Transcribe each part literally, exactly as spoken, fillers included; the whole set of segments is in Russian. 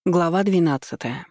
Глава двенадцатая.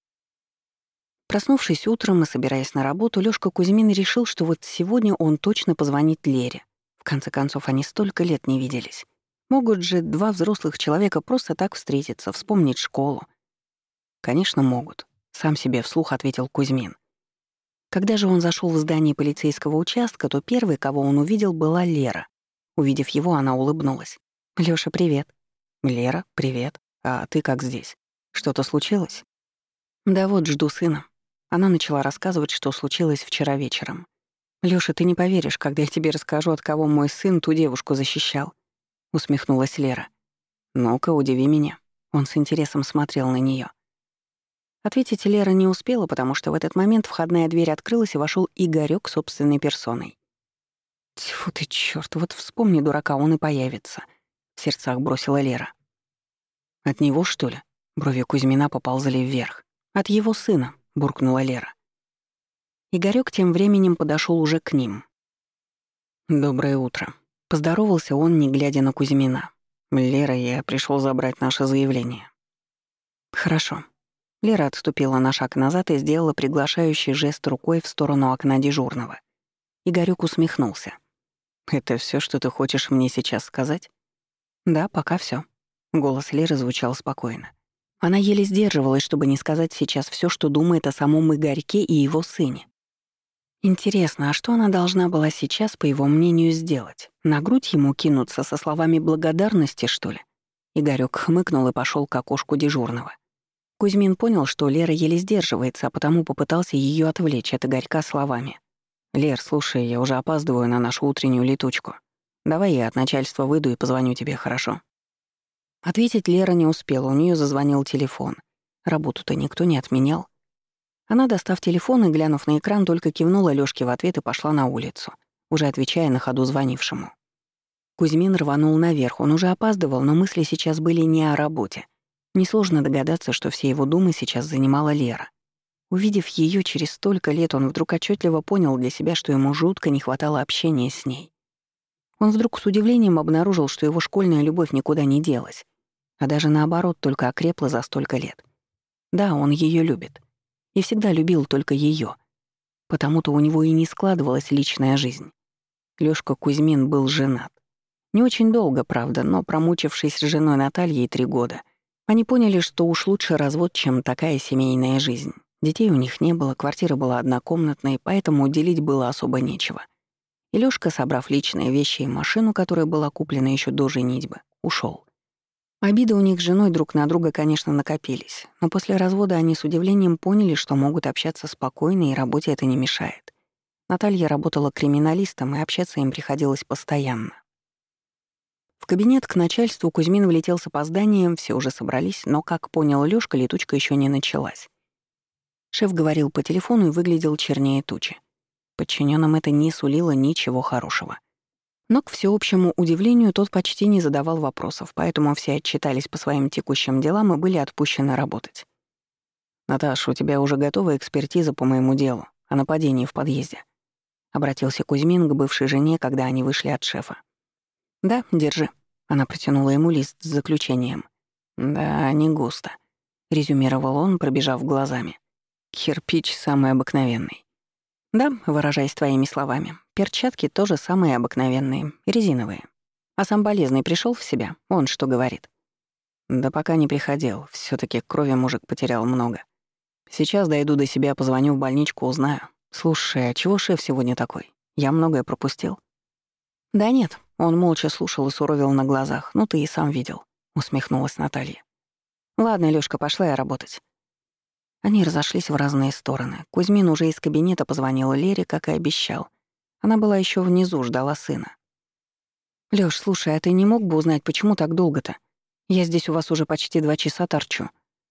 Проснувшись утром и собираясь на работу, Лёшка Кузьмин решил, что вот сегодня он точно позвонит Лере. В конце концов, они столько лет не виделись. Могут же два взрослых человека просто так встретиться, вспомнить школу. Конечно, могут, сам себе вслух ответил Кузьмин. Когда же он зашел в здание полицейского участка, то первой, кого он увидел, была Лера. Увидев его, она улыбнулась. «Лёша, привет». «Лера, привет. А ты как здесь? Что-то случилось?» «Да вот, жду сына». Она начала рассказывать, что случилось вчера вечером. «Лёша, ты не поверишь, когда я тебе расскажу, от кого мой сын ту девушку защищал», — усмехнулась Лера. «Ну-ка, удиви меня». Он с интересом смотрел на неё. Ответить Лера не успела, потому что в этот момент входная дверь открылась, и вошёл Игорёк собственной персоной. «Тьфу ты, чёрт, вот вспомни дурака, он и появится», — в сердцах бросила Лера. «От него, что ли?» Брови Кузьмина поползли вверх. «От его сына», — буркнула Лера. Игорёк тем временем подошёл уже к ним. «Доброе утро». Поздоровался он, не глядя на Кузьмина. «Лера, я пришёл забрать наше заявление». «Хорошо». Лера отступила на шаг назад и сделала приглашающий жест рукой в сторону окна дежурного. Игорёк усмехнулся. «Это всё, что ты хочешь мне сейчас сказать?» «Да, пока всё». Голос Леры звучал спокойно. Она еле сдерживалась, чтобы не сказать сейчас всё, что думает о самом Игорьке и его сыне. Интересно, а что она должна была сейчас, по его мнению, сделать? На грудь ему кинуться со словами благодарности, что ли? Игорёк хмыкнул и пошёл к окошку дежурного. Кузьмин понял, что Лера еле сдерживается, а потому попытался её отвлечь от Игорька словами. «Лер, слушай, я уже опаздываю на нашу утреннюю летучку. Давай я от начальства выйду и позвоню тебе, хорошо?» Ответить Лера не успела, у неё зазвонил телефон. Работу-то никто не отменял. Она, достав телефон и глянув на экран, только кивнула Лёшке в ответ и пошла на улицу, уже отвечая на ходу звонившему. Кузьмин рванул наверх, он уже опаздывал, но мысли сейчас были не о работе. Несложно догадаться, что все его думы сейчас занимала Лера. Увидев её через столько лет, он вдруг отчётливо понял для себя, что ему жутко не хватало общения с ней. Он вдруг с удивлением обнаружил, что его школьная любовь никуда не делась, а даже наоборот только окрепла за столько лет. Да, он её любит. И всегда любил только её. Потому-то у него и не складывалась личная жизнь. Лёшка Кузьмин был женат. Не очень долго, правда, но промучившись с женой Натальей три года, они поняли, что уж лучше развод, чем такая семейная жизнь. Детей у них не было, квартира была однокомнатной, поэтому делить было особо нечего. И Лёшка, собрав личные вещи и машину, которая была куплена ещё до женитьбы, ушёл. Обиды у них с женой друг на друга, конечно, накопились, но после развода они с удивлением поняли, что могут общаться спокойно, и работе это не мешает. Наталья работала криминалистом, и общаться им приходилось постоянно. В кабинет к начальству Кузьмин влетел с опозданием, все уже собрались, но, как понял Лёшка, летучка ещё не началась. Шеф говорил по телефону и выглядел чернее тучи. Подчинённым это не сулило ничего хорошего. Но, к всеобщему удивлению, тот почти не задавал вопросов, поэтому все отчитались по своим текущим делам и были отпущены работать. «Наташ, у тебя уже готова экспертиза по моему делу о нападении в подъезде?» — обратился Кузьмин к бывшей жене, когда они вышли от шефа. «Да, держи». Она протянула ему лист с заключением. «Да, не густо», — резюмировал он, пробежав глазами. «Кирпич самый обыкновенный». «Да, выражаясь твоими словами, перчатки тоже самые обыкновенные, резиновые. А сам болезный пришёл в себя? Он что говорит?» «Да пока не приходил, всё-таки крови мужик потерял много. Сейчас дойду до себя, позвоню в больничку, узнаю. Слушай, а чего шеф сегодня такой? Я многое пропустил?» «Да нет», — он молча слушал и суровил на глазах. «Ну ты и сам видел», — усмехнулась Наталья. «Ладно, Лёшка, пошла я работать». Они разошлись в разные стороны. Кузьмин уже из кабинета позвонил Лере, как и обещал. Она была ещё внизу, ждала сына. «Лёш, слушай, а ты не мог бы узнать, почему так долго-то? Я здесь у вас уже почти два часа торчу».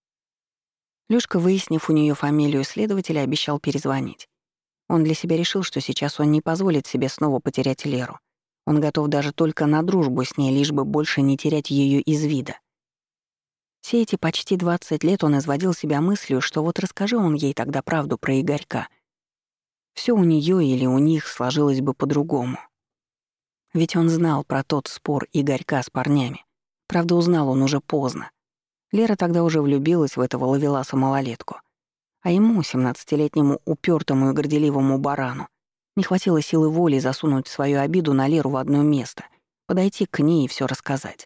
Лёшка, выяснив у неё фамилию следователя, обещал перезвонить. Он для себя решил, что сейчас он не позволит себе снова потерять Леру. Он готов даже только на дружбу с ней, лишь бы больше не терять её из вида. Все эти почти двадцать лет он изводил себя мыслью, что вот расскажи он ей тогда правду про Игорька. Всё у неё или у них сложилось бы по-другому. Ведь он знал про тот спор Игорька с парнями. Правда, узнал он уже поздно. Лера тогда уже влюбилась в этого ловеласа-малолетку. А ему, семнадцатилетнему упертому и горделивому барану, не хватило силы воли засунуть свою обиду на Леру в одно место, подойти к ней и все рассказать.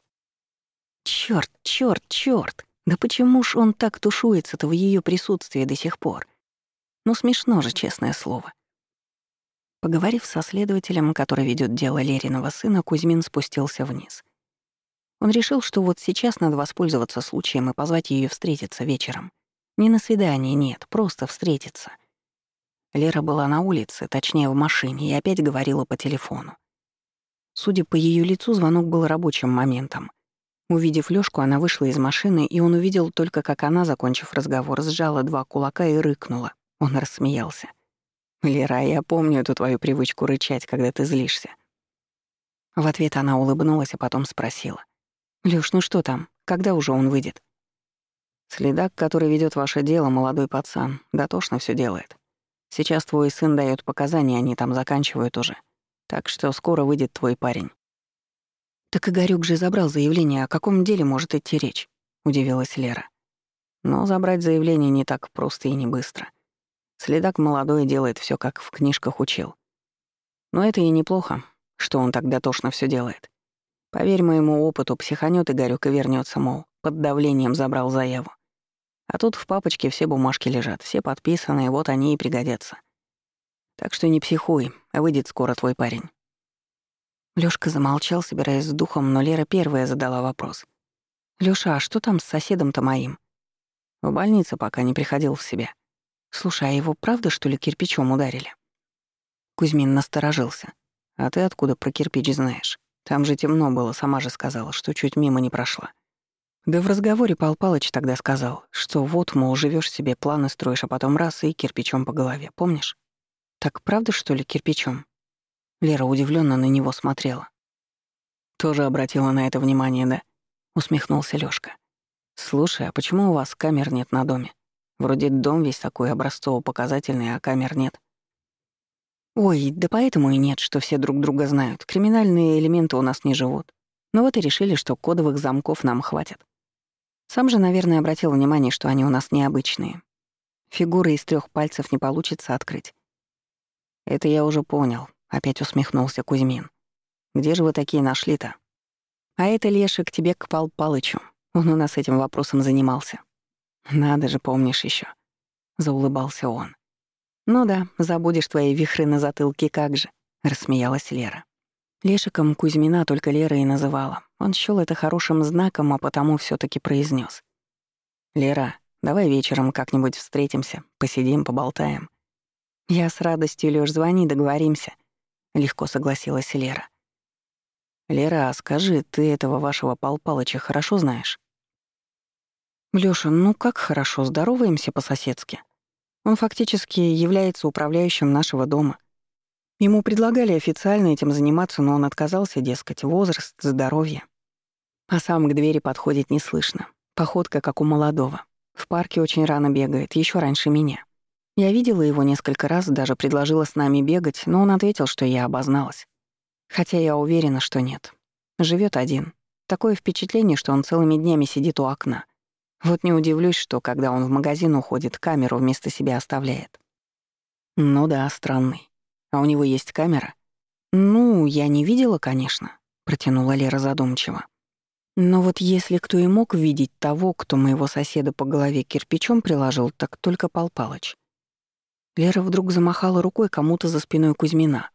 Чёрт, чёрт, чёрт! Да почему ж он так тушуется-то в ее присутствии до сих пор? Ну смешно же, честное слово. Поговорив со следователем, который ведет дело Лериного сына, Кузьмин спустился вниз. Он решил, что вот сейчас надо воспользоваться случаем и позвать ее встретиться вечером. Не на свидание, нет, просто встретиться. Лера была на улице, точнее в машине, и опять говорила по телефону. Судя по ее лицу, звонок был рабочим моментом. Увидев Лёшку, она вышла из машины, и он увидел только, как она, закончив разговор, сжала два кулака и рыкнула. Он рассмеялся. «Лера, я помню эту твою привычку рычать, когда ты злишься». В ответ она улыбнулась, а потом спросила. «Лёш, ну что там? Когда уже он выйдет?» «Следак, который ведет ваше дело, молодой пацан, дотошно все делает. Сейчас твой сын даёт показания, они там заканчивают уже. Так что скоро выйдет твой парень». «Так Игорёк же забрал заявление, о каком деле может идти речь?» — удивилась Лера. «Но забрать заявление не так просто и не быстро. Следак молодой делает все, как в книжках учил. Но это и неплохо, что он так дотошно все делает. Поверь моему опыту, психанёт Игорёк и вернется, мол, под давлением забрал заяву. А тут в папочке все бумажки лежат, все подписаны, вот они и пригодятся. Так что не психуй, выйдет скоро твой парень». Лёшка замолчал, собираясь с духом, но Лера первая задала вопрос. «Лёша, а что там с соседом-то моим?» «В больнице пока не приходил в себя». «Слушай, а его правда, что ли, кирпичом ударили?» Кузьмин насторожился. «А ты откуда про кирпич знаешь? Там же темно было, сама же сказала, что чуть мимо не прошла». Да в разговоре Пал Палыч тогда сказал, что вот, мол, живешь себе, планы строишь, а потом раз и кирпичом по голове, помнишь? Так правда, что ли, кирпичом? Лера удивленно на него смотрела. «Тоже обратила на это внимание, да?» — усмехнулся Лёшка. «Слушай, а почему у вас камер нет на доме? Вроде дом весь такой образцово-показательный, а камер нет». «Ой, да поэтому и нет, что все друг друга знают. Криминальные элементы у нас не живут. Ну вот и решили, что кодовых замков нам хватит. Сам же, наверное, обратил внимание, что они у нас необычные. Фигуры из трех пальцев не получится открыть». «Это я уже понял», — опять усмехнулся Кузьмин. «Где же вы такие нашли-то?» «А это, Леша, к тебе к Пал Палычу. Он у нас этим вопросом занимался». «Надо же, помнишь еще, заулыбался он. «Ну да, забудешь твои вихры на затылке, как же», — рассмеялась Лера. Лешиком Кузьмина только Лера и называла. Он счёл это хорошим знаком, а потому все таки произнес: «Лера, давай вечером как-нибудь встретимся, посидим, поболтаем». «Я с радостью, Лёш, звони, договоримся», — легко согласилась Лера. «Лера, а скажи, ты этого вашего Пал Палыча хорошо знаешь?» «Лёша, ну как хорошо, здороваемся по-соседски. Он фактически является управляющим нашего дома. Ему предлагали официально этим заниматься, но он отказался, дескать, возраст, здоровье. А сам к двери подходит неслышно. Походка, как у молодого. В парке очень рано бегает, еще раньше меня. Я видела его несколько раз, даже предложила с нами бегать, но он ответил, что я обозналась. Хотя я уверена, что нет. Живет один. Такое впечатление, что он целыми днями сидит у окна. Вот не удивлюсь, что, когда он в магазин уходит, камеру вместо себя оставляет». «Ну да, странный. А у него есть камера?» «Ну, я не видела, конечно», — протянула Лера задумчиво. «Но вот если кто и мог видеть того, кто моего соседа по голове кирпичом приложил, так только Пал Палыч». Лера вдруг замахала рукой кому-то за спиной Кузьмина.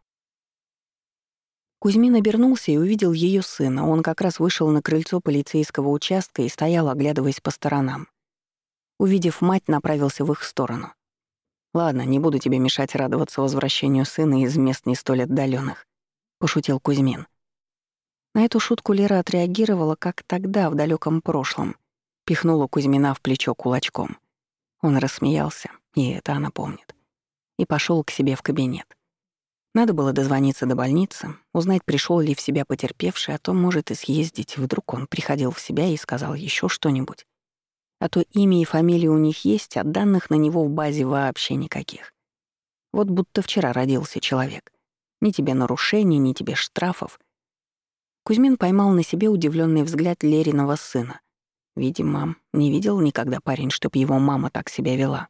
Кузьмин обернулся и увидел ее сына. Он как раз вышел на крыльцо полицейского участка и стоял, оглядываясь по сторонам. Увидев мать, направился в их сторону. «Ладно, не буду тебе мешать радоваться возвращению сына из мест не столь отдаленных, пошутил Кузьмин. На эту шутку Лера отреагировала, как тогда, в далеком прошлом. Пихнула Кузьмина в плечо кулачком. Он рассмеялся, и это она помнит. И пошел к себе в кабинет. Надо было дозвониться до больницы, узнать, пришел ли в себя потерпевший, а то, может, и съездить. Вдруг он приходил в себя и сказал еще что-нибудь. А то имя и фамилия у них есть, а данных на него в базе вообще никаких. Вот будто вчера родился человек. Ни тебе нарушений, ни тебе штрафов. Кузьмин поймал на себе удивленный взгляд Лериного сына. Видимо, не видел никогда парень, чтоб его мама так себя вела.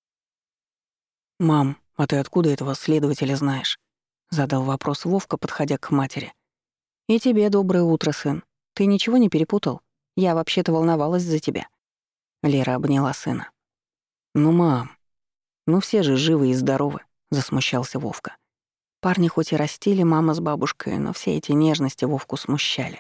«Мам, а ты откуда этого следователя знаешь?» — задал вопрос Вовка, подходя к матери. «И тебе доброе утро, сын. Ты ничего не перепутал? Я вообще-то волновалась за тебя». Лера обняла сына. «Ну, мам, ну все же живы и здоровы», — засмущался Вовка. Парни хоть и растили мама с бабушкой, но все эти нежности Вовку смущали.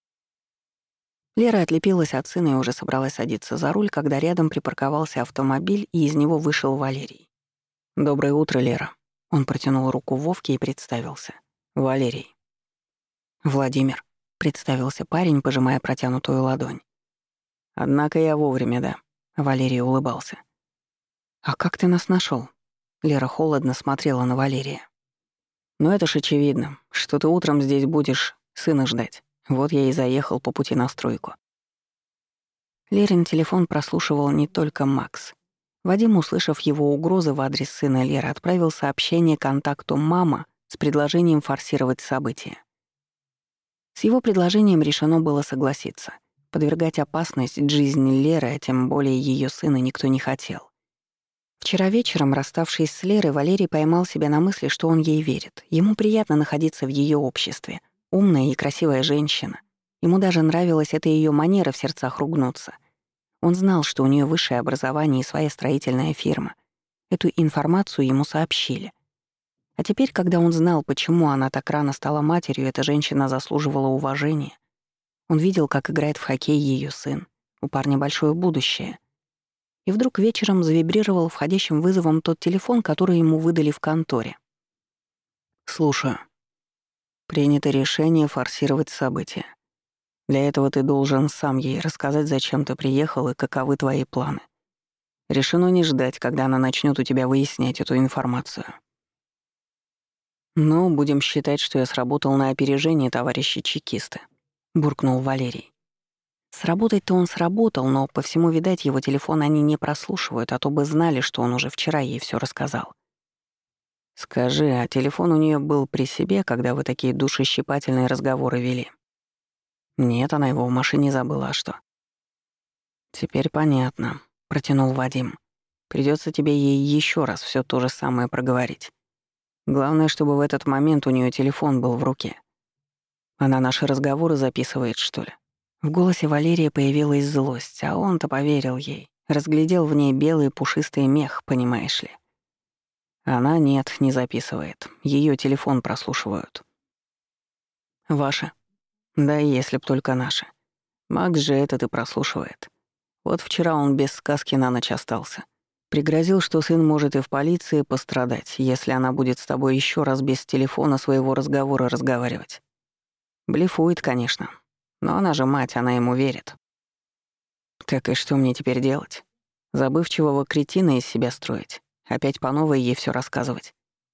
Лера отлепилась от сына и уже собралась садиться за руль, когда рядом припарковался автомобиль, и из него вышел Валерий. «Доброе утро, Лера». Он протянул руку Вовке и представился. «Валерий». «Владимир», — представился парень, пожимая протянутую ладонь. «Однако я вовремя, да», — Валерий улыбался. «А как ты нас нашел? Лера холодно смотрела на Валерия. «Ну это ж очевидно, что ты утром здесь будешь сына ждать. Вот я и заехал по пути на стройку». Лерин телефон прослушивал не только Макс. Вадим, услышав его угрозы в адрес сына Леры, отправил сообщение контакту «Мама» с предложением форсировать события. С его предложением решено было согласиться. Подвергать опасность жизни Леры, а тем более ее сына, никто не хотел. Вчера вечером, расставшись с Лерой, Валерий поймал себя на мысли, что он ей верит. Ему приятно находиться в ее обществе. Умная и красивая женщина. Ему даже нравилась эта ее манера в сердцах ругнуться. Он знал, что у нее высшее образование и своя строительная фирма. Эту информацию ему сообщили. А теперь, когда он знал, почему она так рано стала матерью, эта женщина заслуживала уважения. Он видел, как играет в хоккей ее сын. У парня большое будущее. И вдруг вечером завибрировал входящим вызовом тот телефон, который ему выдали в конторе. «Слушаю. Принято решение форсировать события. Для этого ты должен сам ей рассказать, зачем ты приехал и каковы твои планы. Решено не ждать, когда она начнет у тебя выяснять эту информацию». «Ну, будем считать, что я сработал на опережение, товарищи чекисты», — буркнул Валерий. Сработать-то он сработал, но по всему, видать, его телефон они не прослушивают, а то бы знали, что он уже вчера ей все рассказал. «Скажи, а телефон у нее был при себе, когда вы такие душещипательные разговоры вели?» «Нет, она его в машине забыла, а что?» «Теперь понятно», — протянул Вадим. Придется тебе ей еще раз все то же самое проговорить. Главное, чтобы в этот момент у нее телефон был в руке. Она наши разговоры записывает, что ли?» В голосе Валерия появилась злость, а он-то поверил ей. Разглядел в ней белый пушистый мех, понимаешь ли. Она нет, не записывает. Ее телефон прослушивают. «Ваши?» «Да, если б только наши. Макс же этот и прослушивает. Вот вчера он без сказки на ночь остался. Пригрозил, что сын может и в полиции пострадать, если она будет с тобой еще раз без телефона своего разговора разговаривать. Блефует, конечно. Но она же мать, она ему верит. Так и что мне теперь делать? Забывчивого кретина из себя строить? Опять по новой ей все рассказывать?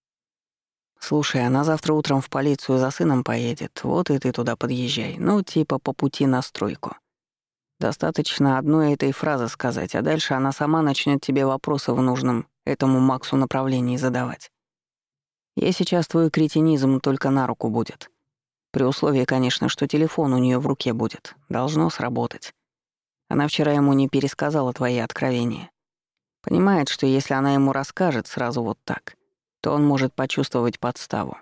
Слушай, она завтра утром в полицию за сыном поедет, вот и ты туда подъезжай. Ну, типа по пути на стройку. Достаточно одной этой фразы сказать, а дальше она сама начнет тебе вопросы в нужном этому Максу направлении задавать. Ей сейчас твой кретинизм только на руку будет. При условии, конечно, что телефон у нее в руке будет. Должно сработать. Она вчера ему не пересказала твои откровения. Понимает, что если она ему расскажет сразу вот так, то он может почувствовать подставу.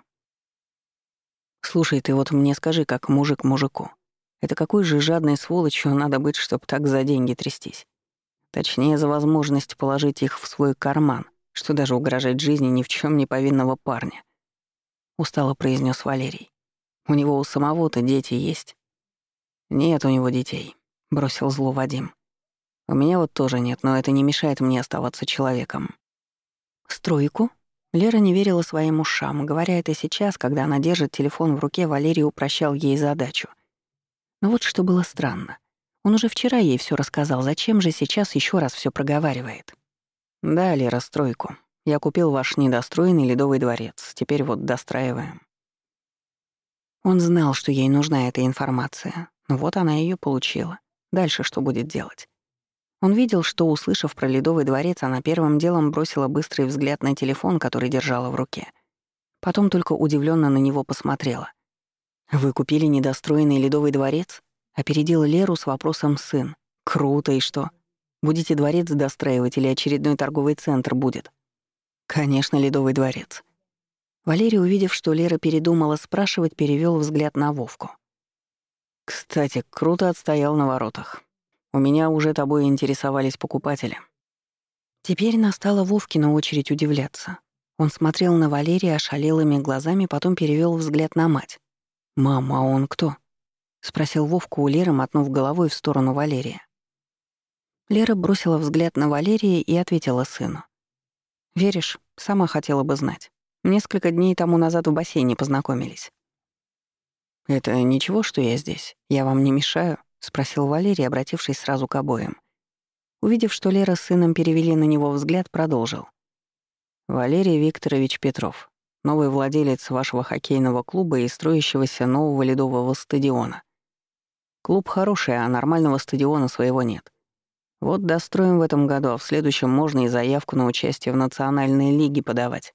Слушай, ты вот мне скажи, как мужик мужику. Это какой же жадной сволочью надо быть, чтобы так за деньги трястись? Точнее, за возможность положить их в свой карман, что даже угрожать жизни ни в чем не повинного парня. Устало произнес Валерий. У него у самого-то дети есть. Нет у него детей, бросил зло Вадим. У меня вот тоже нет, но это не мешает мне оставаться человеком. Стройку? Лера не верила своим ушам. Говоря это сейчас, когда она держит телефон в руке, Валерий упрощал ей задачу. Но вот что было странно. Он уже вчера ей все рассказал, зачем же сейчас еще раз все проговаривает? Да, Лера, стройку. Я купил ваш недостроенный Ледовый дворец. Теперь вот достраиваем. Он знал, что ей нужна эта информация. Вот она ее получила. Дальше что будет делать? Он видел, что, услышав про Ледовый дворец, она первым делом бросила быстрый взгляд на телефон, который держала в руке. Потом только удивленно на него посмотрела. «Вы купили недостроенный Ледовый дворец?» — опередил Леру с вопросом сын, Круто, и что? Будете дворец достраивать или очередной торговый центр будет? Конечно, Ледовый дворец. Валерий, увидев, что Лера передумала спрашивать, перевёл взгляд на Вовку. Кстати, круто отстоял на воротах. У меня уже тобой интересовались покупатели. Теперь настала Вовкина очередь удивляться. Он смотрел на Валерия ошалелыми глазами, потом перевёл взгляд на мать. «Мам, а он кто?» — спросил Вовка у Леры, мотнув головой в сторону Валерия. Лера бросила взгляд на Валерия и ответила сыну. «Веришь, сама хотела бы знать. Несколько дней тому назад в бассейне познакомились». «Это ничего, что я здесь? Я вам не мешаю?» — спросил Валерий, обратившись сразу к обоим. Увидев, что Лера с сыном перевели на него взгляд, продолжил. «Валерий Викторович Петров, новый владелец вашего хоккейного клуба и строящегося нового ледового стадиона. Клуб хороший, а нормального стадиона своего нет. Вот достроим в этом году, а в следующем можно и заявку на участие в национальной лиге подавать».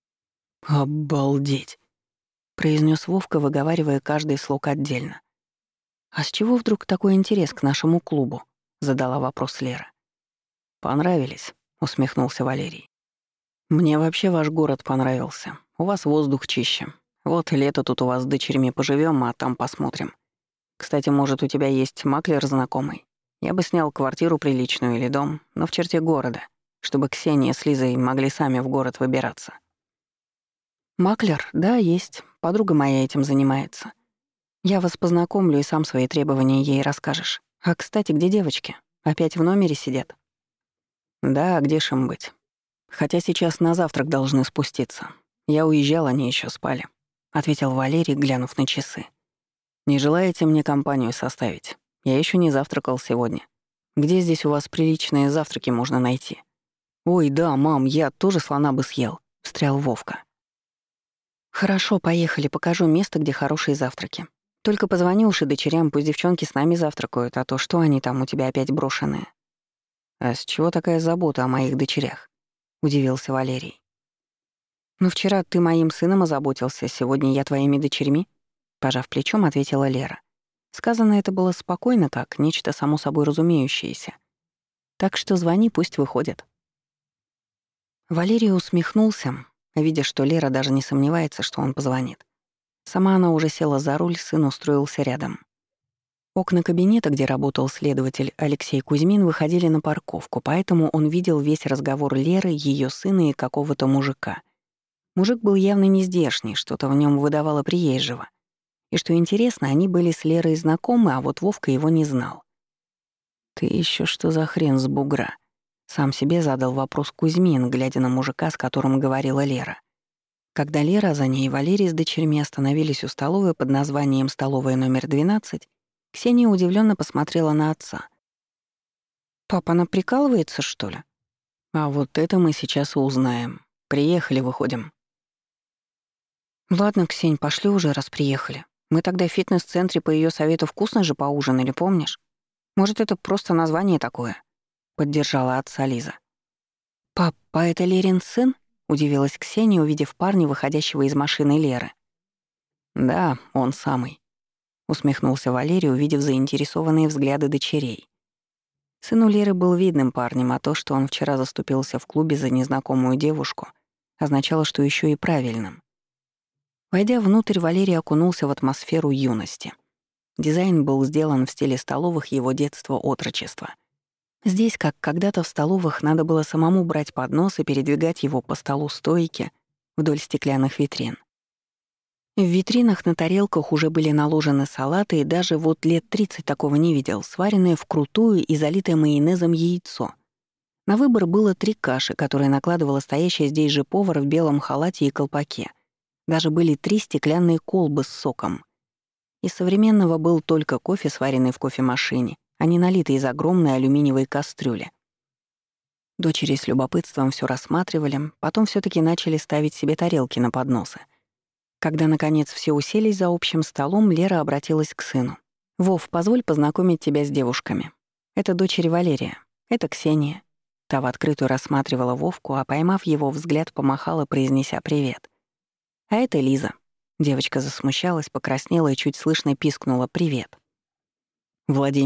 «Обалдеть!» — произнес Вовка, выговаривая каждый слог отдельно. «А с чего вдруг такой интерес к нашему клубу?» — задала вопрос Лера. «Понравились», — усмехнулся Валерий. «Мне вообще ваш город понравился. У вас воздух чище. Вот лето тут у вас с дочерьми поживем, а там посмотрим. Кстати, может, у тебя есть маклер знакомый? Я бы снял квартиру приличную или дом, но в черте города, чтобы Ксения с Лизой могли сами в город выбираться». «Маклер? Да, есть. Подруга моя этим занимается. Я вас познакомлю и сам свои требования ей расскажешь. А, кстати, где девочки? Опять в номере сидят?» «Да, где ж им быть? Хотя сейчас на завтрак должны спуститься. Я уезжал, они еще спали», — ответил Валерий, глянув на часы. «Не желаете мне компанию составить? Я еще не завтракал сегодня. Где здесь у вас приличные завтраки можно найти?» «Ой, да, мам, я тоже слона бы съел», — встрял Вовка. «Хорошо, поехали, покажу место, где хорошие завтраки. Только позвони уж и дочерям, пусть девчонки с нами завтракают, а то что они там у тебя опять брошенные?» «А с чего такая забота о моих дочерях?» — удивился Валерий. «Ну вчера ты моим сыном озаботился, сегодня я твоими дочерьми?» — пожав плечом, ответила Лера. Сказано это было спокойно, как нечто само собой разумеющееся. «Так что звони, пусть выходят». Валерий усмехнулся, видя, что Лера даже не сомневается, что он позвонит. Сама она уже села за руль, сын устроился рядом. Окна кабинета, где работал следователь Алексей Кузьмин, выходили на парковку, поэтому он видел весь разговор Леры, ее сына и какого-то мужика. Мужик был явно не здешний, что-то в нем выдавало приезжего. И что интересно, они были с Лерой знакомы, а вот Вовка его не знал. «Ты еще что за хрен с бугра?» Сам себе задал вопрос Кузьмин, глядя на мужика, с которым говорила Лера. Когда Лера, за ней Валерий с дочерьми остановились у столовой под названием «Столовая номер двенадцать», Ксения удивленно посмотрела на отца. «Папа, она прикалывается, что ли?» «А вот это мы сейчас и узнаем. Приехали, выходим». «Ладно, Ксень, пошли уже, раз приехали. Мы тогда в фитнес-центре по ее совету вкусно же поужинали, помнишь? Может, это просто название такое?» — поддержала отца Лиза. «Пап, а это Лерин сын?» — удивилась Ксения, увидев парня, выходящего из машины Леры. «Да, он самый», — усмехнулся Валерий, увидев заинтересованные взгляды дочерей. Сын у Леры был видным парнем, а то, что он вчера заступился в клубе за незнакомую девушку, означало, что еще и правильным. Войдя внутрь, Валерий окунулся в атмосферу юности. Дизайн был сделан в стиле столовых его детства-отрочества. Здесь, как когда-то в столовых, надо было самому брать поднос и передвигать его по столу стойки вдоль стеклянных витрин. В витринах на тарелках уже были наложены салаты, и даже вот лет тридцать такого не видел, сваренное вкрутую и залитое майонезом яйцо. На выбор было три каши, которые накладывала стоящая здесь же повар в белом халате и колпаке. Даже были три стеклянные колбы с соком. Из современного был только кофе, сваренный в кофемашине, а не налитый из огромной алюминиевой кастрюли. Дочери с любопытством все рассматривали, потом все таки начали ставить себе тарелки на подносы. Когда, наконец, все уселись за общим столом, Лера обратилась к сыну. «Вов, позволь познакомить тебя с девушками. Это дочери Валерия. Это Ксения». Та в открытую рассматривала Вовку, а, поймав его взгляд, помахала, произнеся «привет». «А это Лиза». Девочка засмущалась, покраснела и чуть слышно пискнула «привет». «Владимир»,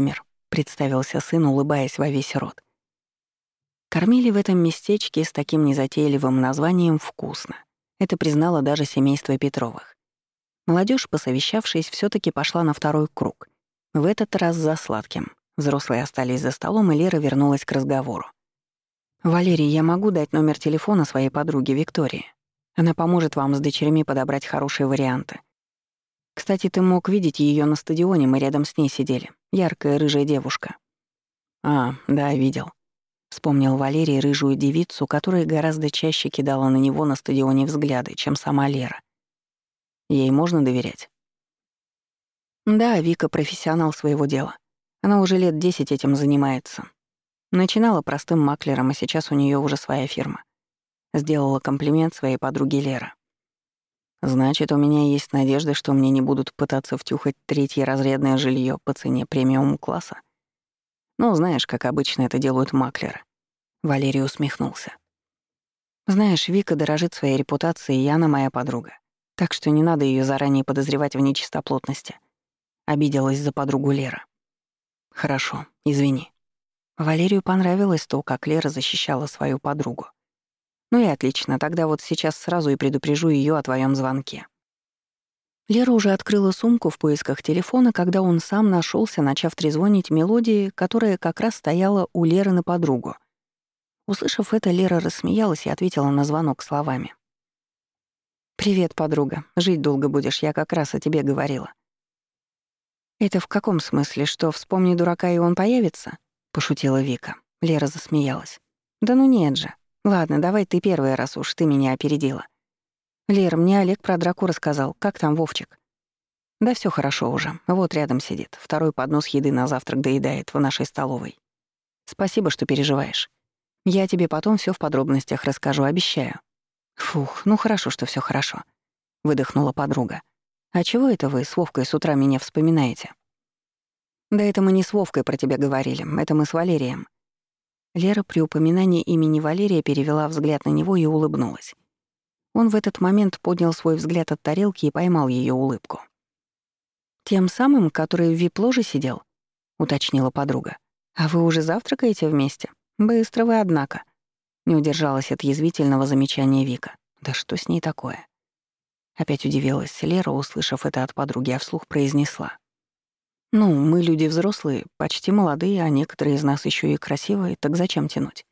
представился сын, улыбаясь во весь рот. Кормили в этом местечке с таким незатейливым названием вкусно. Это признало даже семейство Петровых. Молодежь, посовещавшись, все таки пошла на второй круг. В этот раз за сладким. Взрослые остались за столом, и Лера вернулась к разговору. «Валерий, я могу дать номер телефона своей подруге Виктории. Она поможет вам с дочерьми подобрать хорошие варианты. Кстати, ты мог видеть ее на стадионе, мы рядом с ней сидели. Яркая рыжая девушка». «А, да, видел». Вспомнил Валерий рыжую девицу, которая гораздо чаще кидала на него на стадионе взгляды, чем сама Лера. Ей можно доверять? Да, Вика — профессионал своего дела. Она уже лет десять этим занимается. Начинала простым маклером, а сейчас у нее уже своя фирма. Сделала комплимент своей подруге Лера. Значит, у меня есть надежда, что мне не будут пытаться втюхать третье разрядное жилье по цене премиум-класса. Ну, знаешь, как обычно это делают маклеры. Валерий усмехнулся. Знаешь, Вика дорожит своей репутацией, и она моя подруга. Так что не надо ее заранее подозревать в нечистоплотности. Обиделась за подругу Лера. Хорошо, извини. Валерию понравилось то, как Лера защищала свою подругу. Ну и отлично, тогда вот сейчас сразу и предупрежу ее о твоем звонке. Лера уже открыла сумку в поисках телефона, когда он сам нашелся, начав трезвонить мелодии, которая как раз стояла у Леры на подругу. Услышав это, Лера рассмеялась и ответила на звонок словами. «Привет, подруга. Жить долго будешь, я как раз о тебе говорила». «Это в каком смысле, что вспомни дурака, и он появится?» — пошутила Вика. Лера засмеялась. «Да ну нет же. Ладно, давай ты первая, раз уж ты меня опередила. Лер, мне Олег про драку рассказал. Как там Вовчик?» «Да все хорошо уже. Вот рядом сидит. Второй поднос еды на завтрак доедает в нашей столовой. Спасибо, что переживаешь. Я тебе потом все в подробностях расскажу, обещаю». «Фух, ну хорошо, что все хорошо», — выдохнула подруга. «А чего это вы с Вовкой с утра меня вспоминаете?» «Да это мы не с Вовкой про тебя говорили, это мы с Валерием». Лера при упоминании имени Валерия перевела взгляд на него и улыбнулась. Он в этот момент поднял свой взгляд от тарелки и поймал ее улыбку. «Тем самым, который в вип-ложе сидел?» — уточнила подруга. «А вы уже завтракаете вместе? Быстро вы, однако». Не удержалась от язвительного замечания Вика. «Да что с ней такое?» Опять удивилась Лера, услышав это от подруги, а вслух произнесла. «Ну, мы люди взрослые, почти молодые, а некоторые из нас еще и красивые, так зачем тянуть?»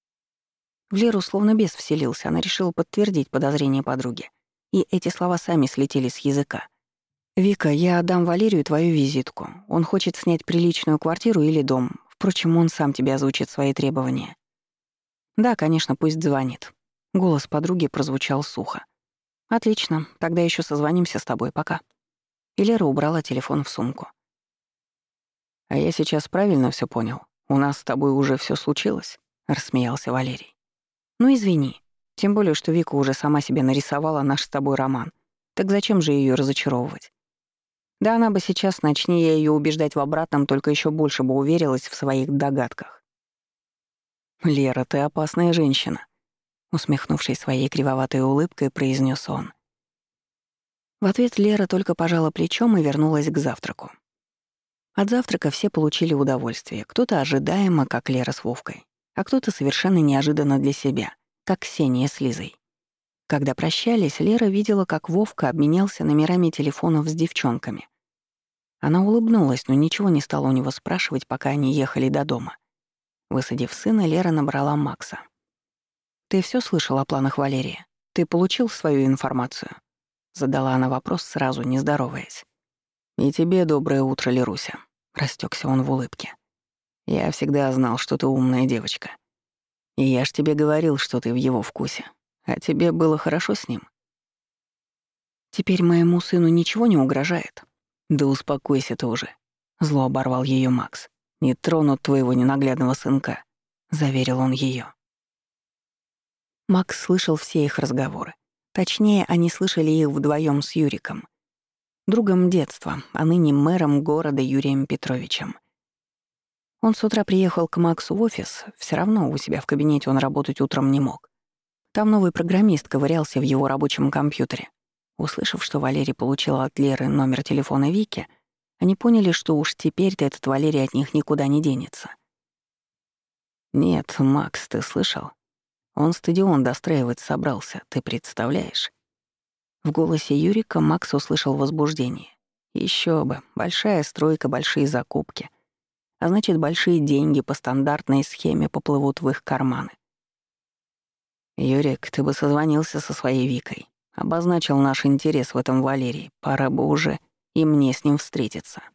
В Леру словно бес вселился, она решила подтвердить подозрения подруги. И эти слова сами слетели с языка. «Вика, я отдам Валерию твою визитку. Он хочет снять приличную квартиру или дом. Впрочем, он сам тебе озвучит свои требования». «Да, конечно, пусть звонит». Голос подруги прозвучал сухо. «Отлично, тогда еще созвонимся с тобой, пока». И Лера убрала телефон в сумку. «А я сейчас правильно все понял? У нас с тобой уже все случилось?» — рассмеялся Валерий. «Ну, извини. Тем более, что Вика уже сама себе нарисовала наш с тобой роман. Так зачем же ее разочаровывать? Да она бы сейчас, начни я ее убеждать в обратном, только еще больше бы уверилась в своих догадках». «Лера, ты опасная женщина», — усмехнувшись своей кривоватой улыбкой, произнес он. В ответ Лера только пожала плечом и вернулась к завтраку. От завтрака все получили удовольствие. Кто-то ожидаемо, как Лера с Вовкой, а кто-то совершенно неожиданно для себя, как Ксения с Лизой. Когда прощались, Лера видела, как Вовка обменялся номерами телефонов с девчонками. Она улыбнулась, но ничего не стала у него спрашивать, пока они ехали до дома. Высадив сына, Лера набрала Макса. «Ты все слышал о планах Валерия? Ты получил свою информацию?» Задала она вопрос, сразу не здороваясь. «И тебе доброе утро, Леруся», — растекся он в улыбке. «Я всегда знал, что ты умная девочка. И я ж тебе говорил, что ты в его вкусе. А тебе было хорошо с ним?» «Теперь моему сыну ничего не угрожает?» «Да успокойся ты уже», — зло оборвал ее Макс. «Не тронут твоего ненаглядного сынка», — заверил он ее. Макс слышал все их разговоры. Точнее, они слышали их вдвоем с Юриком, другом детства, а ныне мэром города Юрием Петровичем. Он с утра приехал к Максу в офис, все равно у себя в кабинете он работать утром не мог. Там новый программист ковырялся в его рабочем компьютере. Услышав, что Валерий получил от Леры номер телефона Вики, Они поняли, что уж теперь-то этот Валерий от них никуда не денется. «Нет, Макс, ты слышал? Он стадион достраивать собрался, ты представляешь?» В голосе Юрика Макс услышал возбуждение. Еще бы, большая стройка, большие закупки. А значит, большие деньги по стандартной схеме поплывут в их карманы. «Юрик, ты бы созвонился со своей Викой, обозначил наш интерес в этом Валерии, пора бы уже и мне с ним встретиться».